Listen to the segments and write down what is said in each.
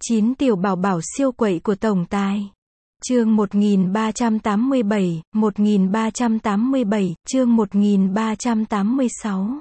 9 tiểu bảo bảo siêu quậy của tổng tài. Chương 1387, 1387, chương 1386.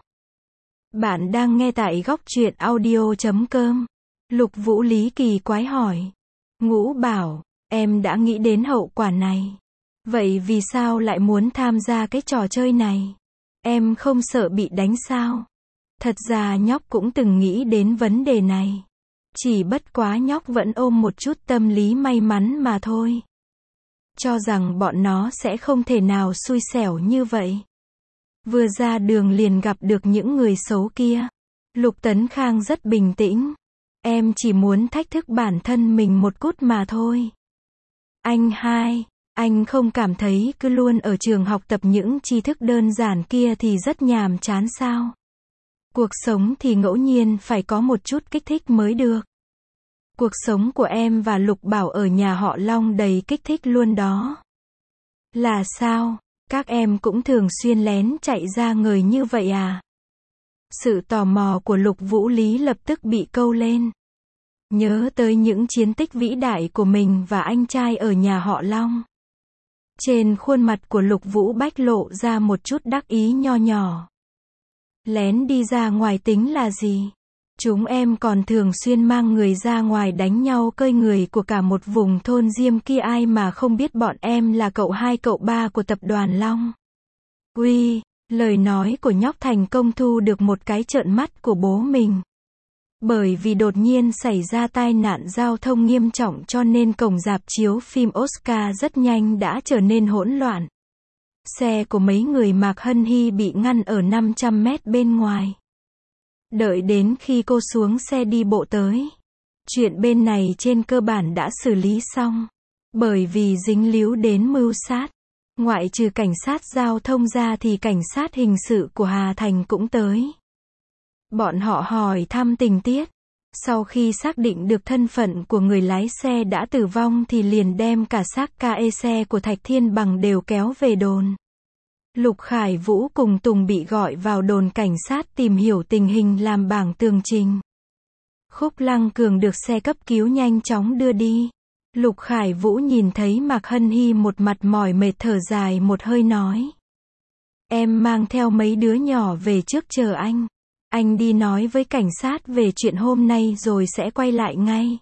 Bạn đang nghe tại góc truyện audio.com. Lục Vũ Lý kỳ quái hỏi. Ngũ bảo, em đã nghĩ đến hậu quả này. Vậy vì sao lại muốn tham gia cái trò chơi này? Em không sợ bị đánh sao? Thật ra nhóc cũng từng nghĩ đến vấn đề này. Chỉ bất quá nhóc vẫn ôm một chút tâm lý may mắn mà thôi. Cho rằng bọn nó sẽ không thể nào xui xẻo như vậy. Vừa ra đường liền gặp được những người xấu kia. Lục Tấn Khang rất bình tĩnh. Em chỉ muốn thách thức bản thân mình một chút mà thôi. Anh hai, anh không cảm thấy cứ luôn ở trường học tập những tri thức đơn giản kia thì rất nhàm chán sao? Cuộc sống thì ngẫu nhiên phải có một chút kích thích mới được. Cuộc sống của em và Lục Bảo ở nhà họ Long đầy kích thích luôn đó. Là sao? Các em cũng thường xuyên lén chạy ra người như vậy à? Sự tò mò của Lục Vũ Lý lập tức bị câu lên. Nhớ tới những chiến tích vĩ đại của mình và anh trai ở nhà họ Long. Trên khuôn mặt của Lục Vũ Bách lộ ra một chút đắc ý nho nhỏ. Lén đi ra ngoài tính là gì? Chúng em còn thường xuyên mang người ra ngoài đánh nhau cơi người của cả một vùng thôn Diêm kia, ai mà không biết bọn em là cậu hai cậu ba của tập đoàn Long. Uy, lời nói của nhóc thành công thu được một cái trợn mắt của bố mình. Bởi vì đột nhiên xảy ra tai nạn giao thông nghiêm trọng cho nên cổng rạp chiếu phim Oscar rất nhanh đã trở nên hỗn loạn. Xe của mấy người Mạc Hân Hy bị ngăn ở 500 mét bên ngoài. Đợi đến khi cô xuống xe đi bộ tới. Chuyện bên này trên cơ bản đã xử lý xong. Bởi vì dính líu đến mưu sát. Ngoại trừ cảnh sát giao thông ra thì cảnh sát hình sự của Hà Thành cũng tới. Bọn họ hỏi thăm tình tiết. Sau khi xác định được thân phận của người lái xe đã tử vong thì liền đem cả xác KE xe của Thạch Thiên Bằng đều kéo về đồn. Lục Khải Vũ cùng Tùng bị gọi vào đồn cảnh sát tìm hiểu tình hình làm bảng tường trình. Khúc Lăng Cường được xe cấp cứu nhanh chóng đưa đi. Lục Khải Vũ nhìn thấy Mạc Hân Hy một mặt mỏi mệt thở dài một hơi nói. Em mang theo mấy đứa nhỏ về trước chờ anh. Anh đi nói với cảnh sát về chuyện hôm nay rồi sẽ quay lại ngay.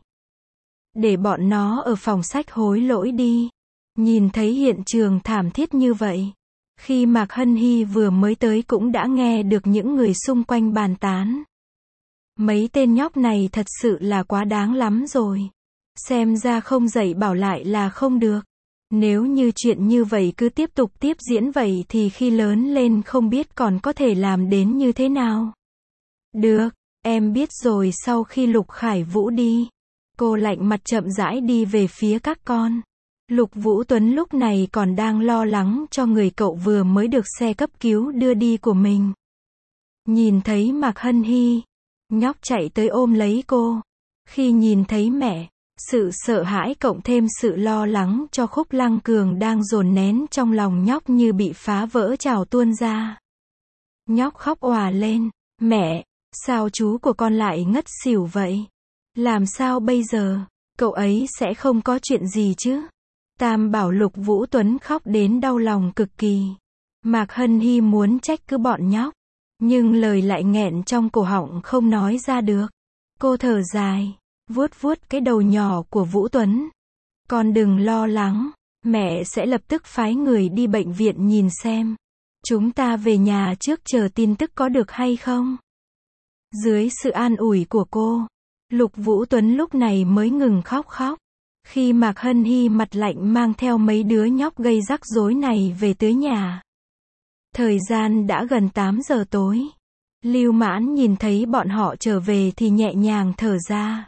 Để bọn nó ở phòng sách hối lỗi đi. Nhìn thấy hiện trường thảm thiết như vậy. Khi Mạc Hân Hy vừa mới tới cũng đã nghe được những người xung quanh bàn tán. Mấy tên nhóc này thật sự là quá đáng lắm rồi. Xem ra không dạy bảo lại là không được. Nếu như chuyện như vậy cứ tiếp tục tiếp diễn vậy thì khi lớn lên không biết còn có thể làm đến như thế nào. Được, em biết rồi. Sau khi Lục Khải Vũ đi, cô lạnh mặt chậm rãi đi về phía các con. Lục Vũ Tuấn lúc này còn đang lo lắng cho người cậu vừa mới được xe cấp cứu đưa đi của mình. Nhìn thấy Mạc Hân Hy, nhóc chạy tới ôm lấy cô. Khi nhìn thấy mẹ, sự sợ hãi cộng thêm sự lo lắng cho Khúc Lăng Cường đang dồn nén trong lòng nhóc như bị phá vỡ trào tuôn ra. Nhóc khóc òa lên, mẹ, sao chú của con lại ngất xỉu vậy? Làm sao bây giờ? Cậu ấy sẽ không có chuyện gì chứ? Tam bảo Lục Vũ Tuấn khóc đến đau lòng cực kỳ. Mạc Hân Hy muốn trách cứ bọn nhóc. Nhưng lời lại nghẹn trong cổ họng không nói ra được. Cô thở dài, vuốt vuốt cái đầu nhỏ của Vũ Tuấn. Con đừng lo lắng, mẹ sẽ lập tức phái người đi bệnh viện nhìn xem. Chúng ta về nhà trước chờ tin tức có được hay không? Dưới sự an ủi của cô, Lục Vũ Tuấn lúc này mới ngừng khóc. Khi Mạc Hân Hy mặt lạnh mang theo mấy đứa nhóc gây rắc rối này về tới nhà. Thời gian đã gần 8 giờ tối. Lưu Mãn nhìn thấy bọn họ trở về thì nhẹ nhàng thở ra.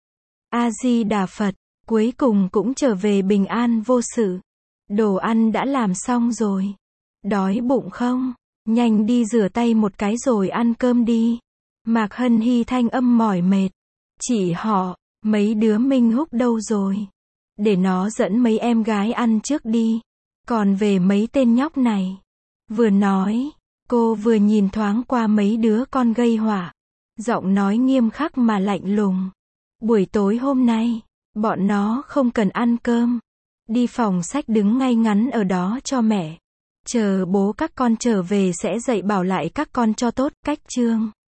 A Di Đà Phật, cuối cùng cũng trở về bình an vô sự. Đồ ăn đã làm xong rồi. Đói bụng không? Nhanh đi rửa tay một cái rồi ăn cơm đi. Mạc Hân Hy thanh âm mỏi mệt. Chị họ, mấy đứa Minh Húc đâu rồi? Để nó dẫn mấy em gái ăn trước đi. Còn về mấy tên nhóc này. Vừa nói, cô vừa nhìn thoáng qua mấy đứa con gây họa. Giọng nói nghiêm khắc mà lạnh lùng. Buổi tối hôm nay, bọn nó không cần ăn cơm. Đi phòng sách đứng ngay ngắn ở đó cho mẹ. Chờ bố các con trở về sẽ dạy bảo lại các con cho tốt. Cách chương